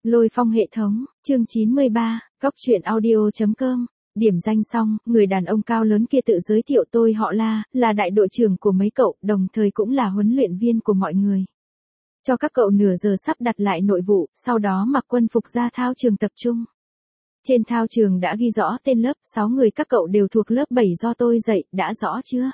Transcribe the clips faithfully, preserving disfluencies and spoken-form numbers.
Lôi phong hệ thống, chương chín mươi ba, góc truyện audio.com. Điểm danh xong, người đàn ông cao lớn kia tự giới thiệu tôi họ La, là đại đội trưởng của mấy cậu, đồng thời cũng là huấn luyện viên của mọi người. Cho các cậu nửa giờ sắp đặt lại nội vụ, sau đó mặc quân phục ra thao trường tập trung. Trên thao trường đã ghi rõ tên lớp, sáu người các cậu đều thuộc lớp bảy do tôi dạy, đã rõ chưa?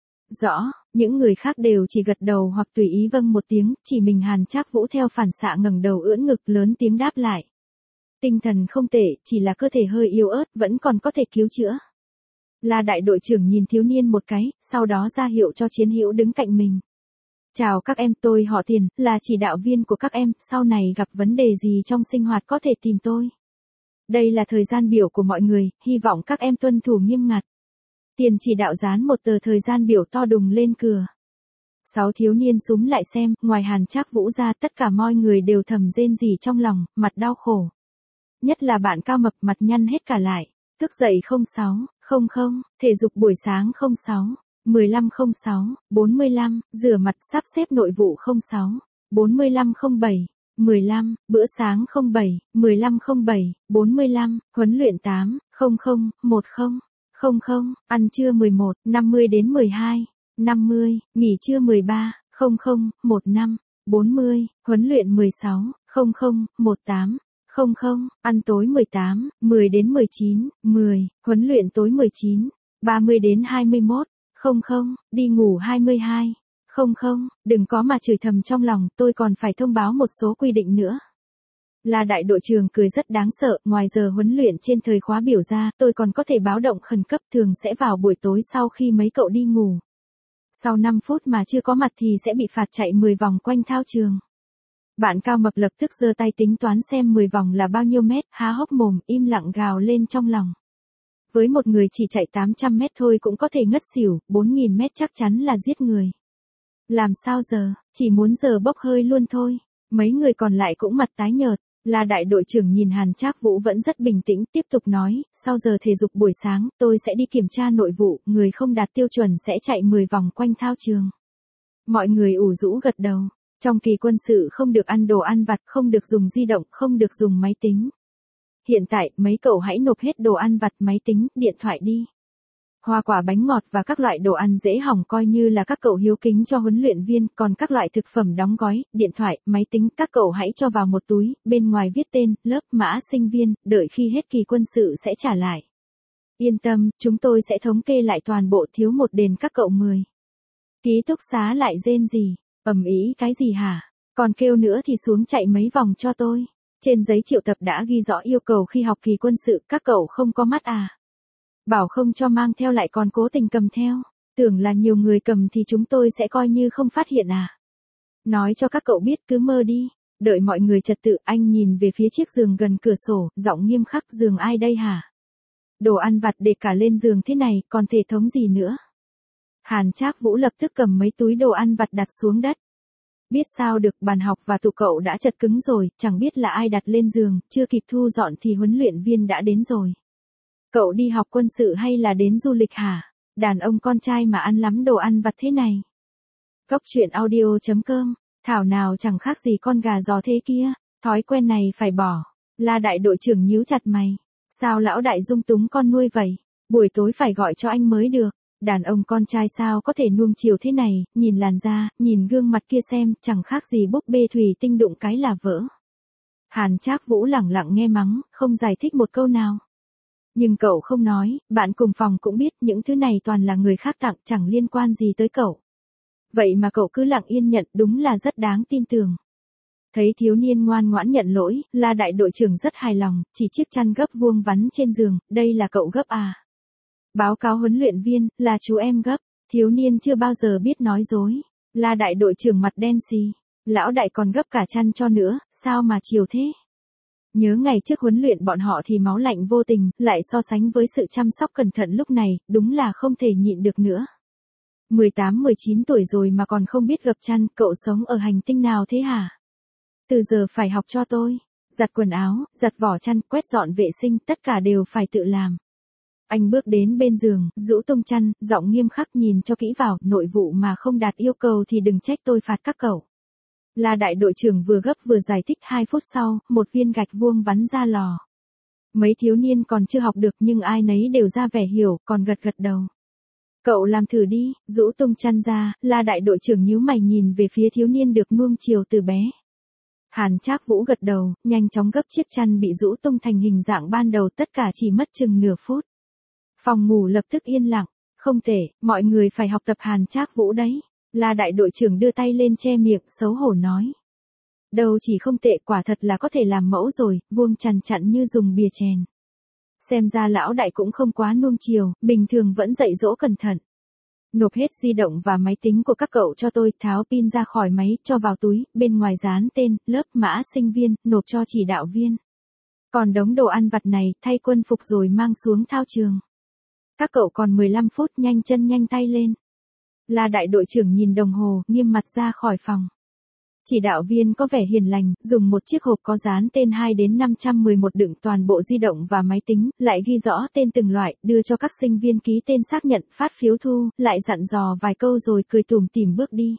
Rõ, những người khác đều chỉ gật đầu hoặc tùy ý vâng một tiếng, chỉ mình Hàn Trác Vũ theo phản xạ ngẩng đầu ưỡn ngực lớn tiếng đáp lại. Tinh thần không tệ, chỉ là cơ thể hơi yếu ớt, vẫn còn có thể cứu chữa. La đại đội trưởng nhìn thiếu niên một cái, sau đó ra hiệu cho chiến hữu đứng cạnh mình. Chào các em, tôi họ Tiền, là chỉ đạo viên của các em, sau này gặp vấn đề gì trong sinh hoạt có thể tìm tôi. Đây là thời gian biểu của mọi người, hy vọng các em tuân thủ nghiêm ngặt. Tiền chỉ đạo dán một tờ thời gian biểu to đùng lên cửa. Sáu thiếu niên súm lại xem, ngoài Hàn Trác Vũ ra tất cả mọi người đều thầm rên rỉ trong lòng, mặt đau khổ. Nhất là bạn cao mập mặt nhăn hết cả lại. Thức dậy không sáu, không không, thể dục buổi sáng không sáu, mười lăm không sáu, bốn mươi lăm, rửa mặt sắp xếp nội vụ không sáu, bốn mươi lăm không bảy, mười lăm, bữa sáng không bảy, mười lăm không bảy, bốn mươi lăm, huấn luyện tám, không không, một không, không không, ăn trưa mười một, năm mươi đến mười hai, năm mươi, nghỉ trưa mười ba, không không, một năm, bốn mươi, huấn luyện mười sáu, không không, một tám, không không, ăn tối mười tám, mười đến mười chín, mười, huấn luyện tối mười chín, ba mươi đến hai mươi mốt, không không, đi ngủ hai mươi hai, không không, đừng có mà chửi thầm trong lòng, tôi còn phải thông báo một số quy định nữa. Là đại đội trưởng cười rất đáng sợ, ngoài giờ huấn luyện trên thời khóa biểu ra, tôi còn có thể báo động khẩn cấp, thường sẽ vào buổi tối sau khi mấy cậu đi ngủ. Sau năm phút mà chưa có mặt thì sẽ bị phạt chạy mười vòng quanh thao trường. Bạn cao mập lập tức giơ tay tính toán xem mười vòng là bao nhiêu mét, há hốc mồm, im lặng gào lên trong lòng. Với một người chỉ chạy tám trăm mét thôi cũng có thể ngất xỉu, bốn nghìn mét chắc chắn là giết người. Làm sao giờ, chỉ muốn giờ bốc hơi luôn thôi. Mấy người còn lại cũng mặt tái nhợt. Là đại đội trưởng nhìn Hàn Trác Vũ vẫn rất bình tĩnh, tiếp tục nói, sau giờ thể dục buổi sáng, tôi sẽ đi kiểm tra nội vụ, người không đạt tiêu chuẩn sẽ chạy mười vòng quanh thao trường. Mọi người ủ rũ gật đầu. Trong kỳ quân sự không được ăn đồ ăn vặt, không được dùng di động, không được dùng máy tính. Hiện tại, mấy cậu hãy nộp hết đồ ăn vặt, máy tính, điện thoại đi. Hoa quả bánh ngọt và các loại đồ ăn dễ hỏng coi như là các cậu hiếu kính cho huấn luyện viên, còn các loại thực phẩm đóng gói, điện thoại, máy tính, các cậu hãy cho vào một túi, bên ngoài viết tên, lớp, mã sinh viên, đợi khi hết kỳ quân sự sẽ trả lại. Yên tâm, chúng tôi sẽ thống kê lại toàn bộ, thiếu một đền các cậu mười. Ký túc xá lại rên gì, ầm ĩ cái gì hả? Còn kêu nữa thì xuống chạy mấy vòng cho tôi. Trên giấy triệu tập đã ghi rõ yêu cầu khi học kỳ quân sự, các cậu không có mắt à? Bảo không cho mang theo lại còn cố tình cầm theo, tưởng là nhiều người cầm thì chúng tôi sẽ coi như không phát hiện à. Nói cho các cậu biết cứ mơ đi, đợi mọi người trật tự, anh nhìn về phía chiếc giường gần cửa sổ, giọng nghiêm khắc, giường ai đây hả? Đồ ăn vặt để cả lên giường thế này, còn thể thống gì nữa? Hàn Trác Vũ lập tức cầm mấy túi đồ ăn vặt đặt xuống đất. Biết sao được, bàn học và tủ cậu đã chật cứng rồi, chẳng biết là ai đặt lên giường, chưa kịp thu dọn thì huấn luyện viên đã đến rồi. Cậu đi học quân sự hay là đến du lịch hả? Đàn ông con trai mà ăn lắm đồ ăn vặt thế này. Góc truyện audio.com, thảo nào chẳng khác gì con gà giò thế kia, thói quen này phải bỏ. La đại đội trưởng nhíu chặt mày. Sao lão đại dung túng con nuôi vậy? Buổi tối phải gọi cho anh mới được. Đàn ông con trai sao có thể nuông chiều thế này, nhìn làn da, nhìn gương mặt kia xem, chẳng khác gì búp bê thủy tinh đụng cái là vỡ. Hàn Trác Vũ lẳng lặng nghe mắng, không giải thích một câu nào. Nhưng cậu không nói, bạn cùng phòng cũng biết những thứ này toàn là người khác tặng, chẳng liên quan gì tới cậu. Vậy mà cậu cứ lặng yên nhận, đúng là rất đáng tin tưởng. Thấy thiếu niên ngoan ngoãn nhận lỗi, La đại đội trưởng rất hài lòng, chỉ chiếc chăn gấp vuông vắn trên giường, đây là cậu gấp à? Báo cáo huấn luyện viên, là chú em gấp. Thiếu niên chưa bao giờ biết nói dối. La đại đội trưởng mặt đen xì. Lão đại còn gấp cả chăn cho nữa, sao mà chiều thế? Nhớ ngày trước huấn luyện bọn họ thì máu lạnh vô tình, lại so sánh với sự chăm sóc cẩn thận lúc này, đúng là không thể nhịn được nữa. mười tám mười chín tuổi rồi mà còn không biết gập chăn, cậu sống ở hành tinh nào thế hả? Từ giờ phải học cho tôi. Giặt quần áo, giặt vỏ chăn, quét dọn vệ sinh, tất cả đều phải tự làm. Anh bước đến bên giường, rũ tung chăn, giọng nghiêm khắc, nhìn cho kỹ vào, nội vụ mà không đạt yêu cầu thì đừng trách tôi phạt các cậu. Là đại đội trưởng vừa gấp vừa giải thích hai phút sau, một viên gạch vuông bắn ra lò. Mấy thiếu niên còn chưa học được nhưng ai nấy đều ra vẻ hiểu, còn gật gật đầu. Cậu làm thử đi, rũ tung chăn ra, là đại đội trưởng nhíu mày nhìn về phía thiếu niên được nuông chiều từ bé. Hàn Trác Vũ gật đầu, nhanh chóng gấp chiếc chăn bị rũ tung thành hình dạng ban đầu, tất cả chỉ mất chừng nửa phút. Phòng ngủ lập tức yên lặng, không thể, mọi người phải học tập Hàn Trác Vũ đấy. Là đại đội trưởng đưa tay lên che miệng, xấu hổ nói. Đâu chỉ không tệ, quả thật là có thể làm mẫu rồi, vuông chằn chặn như dùng bìa chèn. Xem ra lão đại cũng không quá nuông chiều, bình thường vẫn dạy dỗ cẩn thận. Nộp hết di động và máy tính của các cậu cho tôi, tháo pin ra khỏi máy, cho vào túi, bên ngoài dán tên, lớp, mã sinh viên, nộp cho chỉ đạo viên. Còn đống đồ ăn vặt này, thay quân phục rồi mang xuống thao trường. Các cậu còn mười lăm phút, nhanh chân nhanh tay lên. Là đại đội trưởng nhìn đồng hồ, nghiêm mặt ra khỏi phòng. Chỉ đạo viên có vẻ hiền lành, dùng một chiếc hộp có dán tên hai đến năm trăm mười một đựng toàn bộ di động và máy tính, lại ghi rõ tên từng loại, đưa cho các sinh viên ký tên xác nhận, phát phiếu thu, lại dặn dò vài câu rồi cười tủm tỉm bước đi.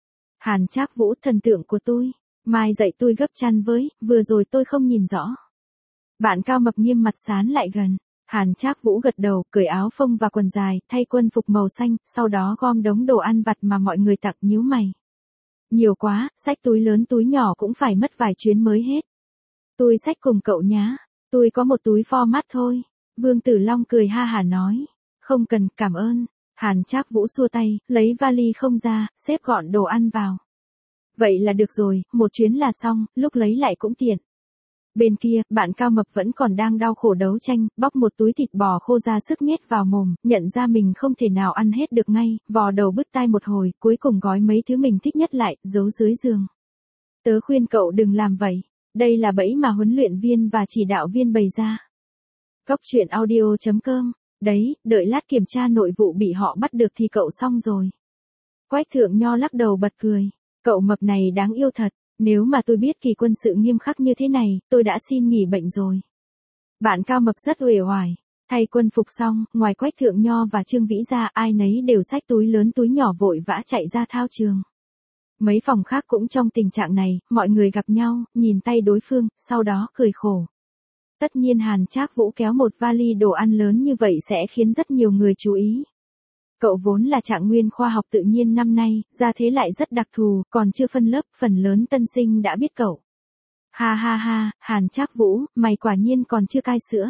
Hàn Trác Vũ, thần tượng của tôi, mai dạy tôi gấp chăn với, vừa rồi tôi không nhìn rõ. Bạn cao mập nghiêm mặt sán lại gần. Hàn Trác Vũ gật đầu, cởi áo phông và quần dài, thay quân phục màu xanh, sau đó gom đống đồ ăn vặt mà mọi người tặng, nhíu mày. Nhiều quá, xách túi lớn túi nhỏ cũng phải mất vài chuyến mới hết. Tôi xách cùng cậu nhá, tôi có một túi format thôi. Vương Tử Long cười ha hả nói. Không cần, cảm ơn. Hàn Trác Vũ xua tay, lấy vali không ra, xếp gọn đồ ăn vào. Vậy là được rồi, một chuyến là xong, lúc lấy lại cũng tiện. Bên kia, bạn cao mập vẫn còn đang đau khổ đấu tranh, bóc một túi thịt bò khô ra sức nhét vào mồm, nhận ra mình không thể nào ăn hết được ngay, vò đầu bứt tai một hồi, cuối cùng gói mấy thứ mình thích nhất lại, giấu dưới giường. Tớ khuyên cậu đừng làm vậy, đây là bẫy mà huấn luyện viên và chỉ đạo viên bày ra. Cóc truyện audio chấm com, đấy, đợi lát kiểm tra nội vụ bị họ bắt được thì cậu xong rồi. Quách Thượng Nho lắc đầu bật cười, cậu mập này đáng yêu thật. Nếu mà tôi biết kỳ quân sự nghiêm khắc như thế này, tôi đã xin nghỉ bệnh rồi. Bạn cao mập rất uể oải. Thay quân phục xong, ngoài Quách Thượng Nho và Trương Vĩ ra, ai nấy đều xách túi lớn túi nhỏ vội vã chạy ra thao trường. Mấy phòng khác cũng trong tình trạng này, mọi người gặp nhau, nhìn tay đối phương, sau đó cười khổ. Tất nhiên Hàn Trác Vũ kéo một vali đồ ăn lớn như vậy sẽ khiến rất nhiều người chú ý. Cậu vốn là trạng nguyên khoa học tự nhiên năm nay, ra thế lại rất đặc thù, còn chưa phân lớp, phần lớn tân sinh đã biết cậu. Ha ha ha, Hàn Trác Vũ, mày quả nhiên còn chưa cai sữa.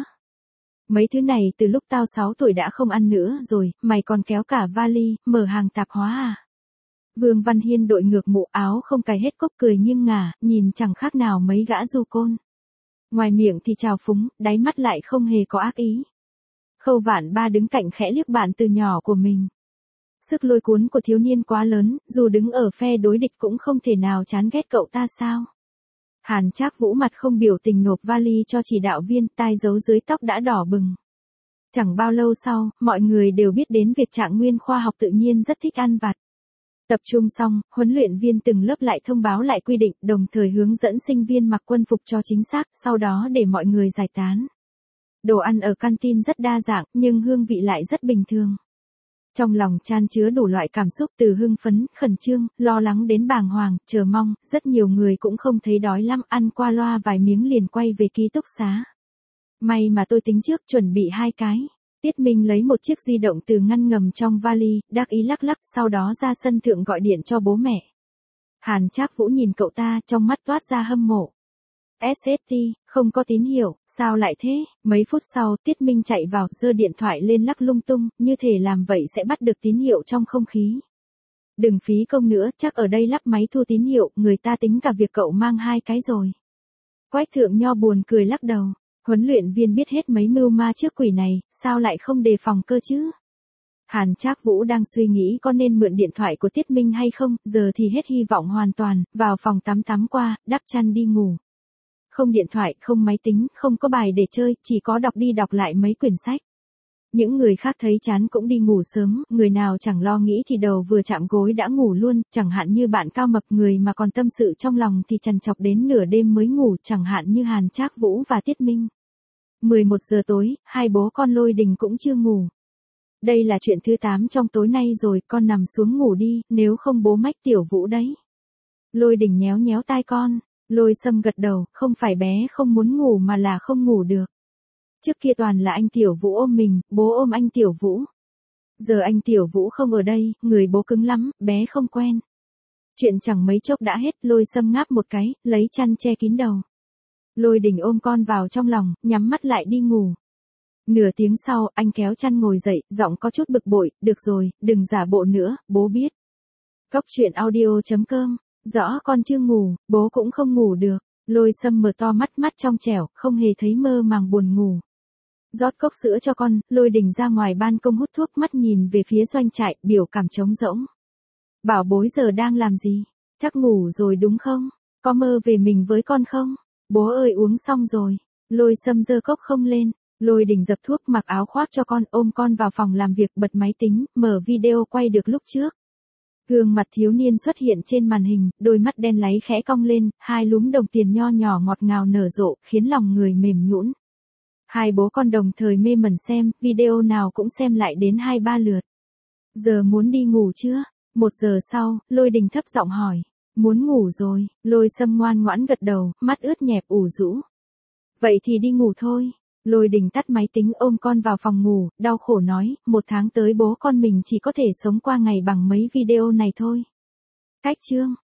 Mấy thứ này từ lúc tao sáu tuổi đã không ăn nữa rồi, mày còn kéo cả vali, mở hàng tạp hóa à? Vương Văn Hiên đội ngược mũ áo không cài hết cốc cười nghiêng ngả, nhìn chẳng khác nào mấy gã du côn. Ngoài miệng thì trào phúng, đáy mắt lại không hề có ác ý. Khâu Vạn Ba đứng cạnh khẽ liếc bạn từ nhỏ của mình. Sức lôi cuốn của thiếu niên quá lớn, dù đứng ở phe đối địch cũng không thể nào chán ghét cậu ta sao. Hàn Trác Vũ mặt không biểu tình nộp vali cho chỉ đạo viên, tai giấu dưới tóc đã đỏ bừng. Chẳng bao lâu sau, mọi người đều biết đến việc trạng nguyên khoa học tự nhiên rất thích ăn vặt. Tập trung xong, huấn luyện viên từng lớp lại thông báo lại quy định, đồng thời hướng dẫn sinh viên mặc quân phục cho chính xác, sau đó để mọi người giải tán. Đồ ăn ở canteen rất đa dạng, nhưng hương vị lại rất bình thường. Trong lòng chan chứa đủ loại cảm xúc từ hưng phấn, khẩn trương, lo lắng đến bàng hoàng, chờ mong, rất nhiều người cũng không thấy đói lắm, ăn qua loa vài miếng liền quay về ký túc xá. May mà tôi tính trước chuẩn bị hai cái. Tiết Minh lấy một chiếc di động từ ngăn ngầm trong vali, đắc ý lắc lắc, sau đó ra sân thượng gọi điện cho bố mẹ. Hàn Trác Vũ nhìn cậu ta, trong mắt toát ra hâm mộ. ét ét tê, không có tín hiệu, sao lại thế? Mấy phút sau, Tiết Minh chạy vào, giơ điện thoại lên lắc lung tung, như thể làm vậy sẽ bắt được tín hiệu trong không khí. Đừng phí công nữa, chắc ở đây lắp máy thu tín hiệu, người ta tính cả việc cậu mang hai cái rồi. Quách Thượng Nho buồn cười lắc đầu. Huấn luyện viên biết hết mấy mưu ma trước quỷ này, sao lại không đề phòng cơ chứ? Hàn Trác Vũ đang suy nghĩ có nên mượn điện thoại của Tiết Minh hay không, giờ thì hết hy vọng hoàn toàn, vào phòng tắm tắm qua, đắp chăn đi ngủ. Không điện thoại, không máy tính, không có bài để chơi, chỉ có đọc đi đọc lại mấy quyển sách. Những người khác thấy chán cũng đi ngủ sớm, người nào chẳng lo nghĩ thì đầu vừa chạm gối đã ngủ luôn, chẳng hạn như bạn cao mập, người mà còn tâm sự trong lòng thì trằn trọc đến nửa đêm mới ngủ, chẳng hạn như Hàn Trác Vũ và Tiết Minh. mười một giờ tối, hai bố con Lôi Đình cũng chưa ngủ. Đây là chuyện thứ tám trong tối nay rồi, con nằm xuống ngủ đi, nếu không bố mách Tiểu Vũ đấy. Lôi Đình nhéo nhéo tai con. Lôi Sâm gật đầu, không phải bé không muốn ngủ mà là không ngủ được. Trước kia toàn là anh Tiểu Vũ ôm mình, bố ôm anh Tiểu Vũ. Giờ anh Tiểu Vũ không ở đây, người bố cứng lắm, bé không quen. Chuyện chẳng mấy chốc đã hết, Lôi Sâm ngáp một cái, lấy chăn che kín đầu. Lôi Đình ôm con vào trong lòng, nhắm mắt lại đi ngủ. Nửa tiếng sau, anh kéo chăn ngồi dậy, giọng có chút bực bội, được rồi, đừng giả bộ nữa, bố biết. Cóc truyện audio chấm com, rõ con chưa ngủ, bố cũng không ngủ được. Lôi Sâm mở to mắt, mắt trong trẻo, không hề thấy mơ màng buồn ngủ. Rót cốc sữa cho con, Lôi Đình ra ngoài ban công hút thuốc, mắt nhìn về phía doanh trại, biểu cảm trống rỗng. Bảo bối giờ đang làm gì? Chắc ngủ rồi đúng không? Có mơ về mình với con không? Bố ơi uống xong rồi. Lôi Sâm giơ cốc không lên. Lôi Đình dập thuốc, mặc áo khoác cho con, ôm con vào phòng làm việc, bật máy tính, mở video quay được lúc trước. Gương mặt thiếu niên xuất hiện trên màn hình, đôi mắt đen láy khẽ cong lên, hai lúm đồng tiền nho nhỏ ngọt ngào nở rộ, khiến lòng người mềm nhũn. Hai bố con đồng thời mê mẩn xem, video nào cũng xem lại đến hai ba lượt. Giờ muốn đi ngủ chưa? Một giờ sau, Lôi Đình thấp giọng hỏi. Muốn ngủ rồi, Lôi Sâm ngoan ngoãn gật đầu, mắt ướt nhẹp ủ rũ. Vậy thì đi ngủ thôi. Lôi Đình tắt máy tính, ôm con vào phòng ngủ, đau khổ nói, một tháng tới bố con mình chỉ có thể sống qua ngày bằng mấy video này thôi. Cách chương.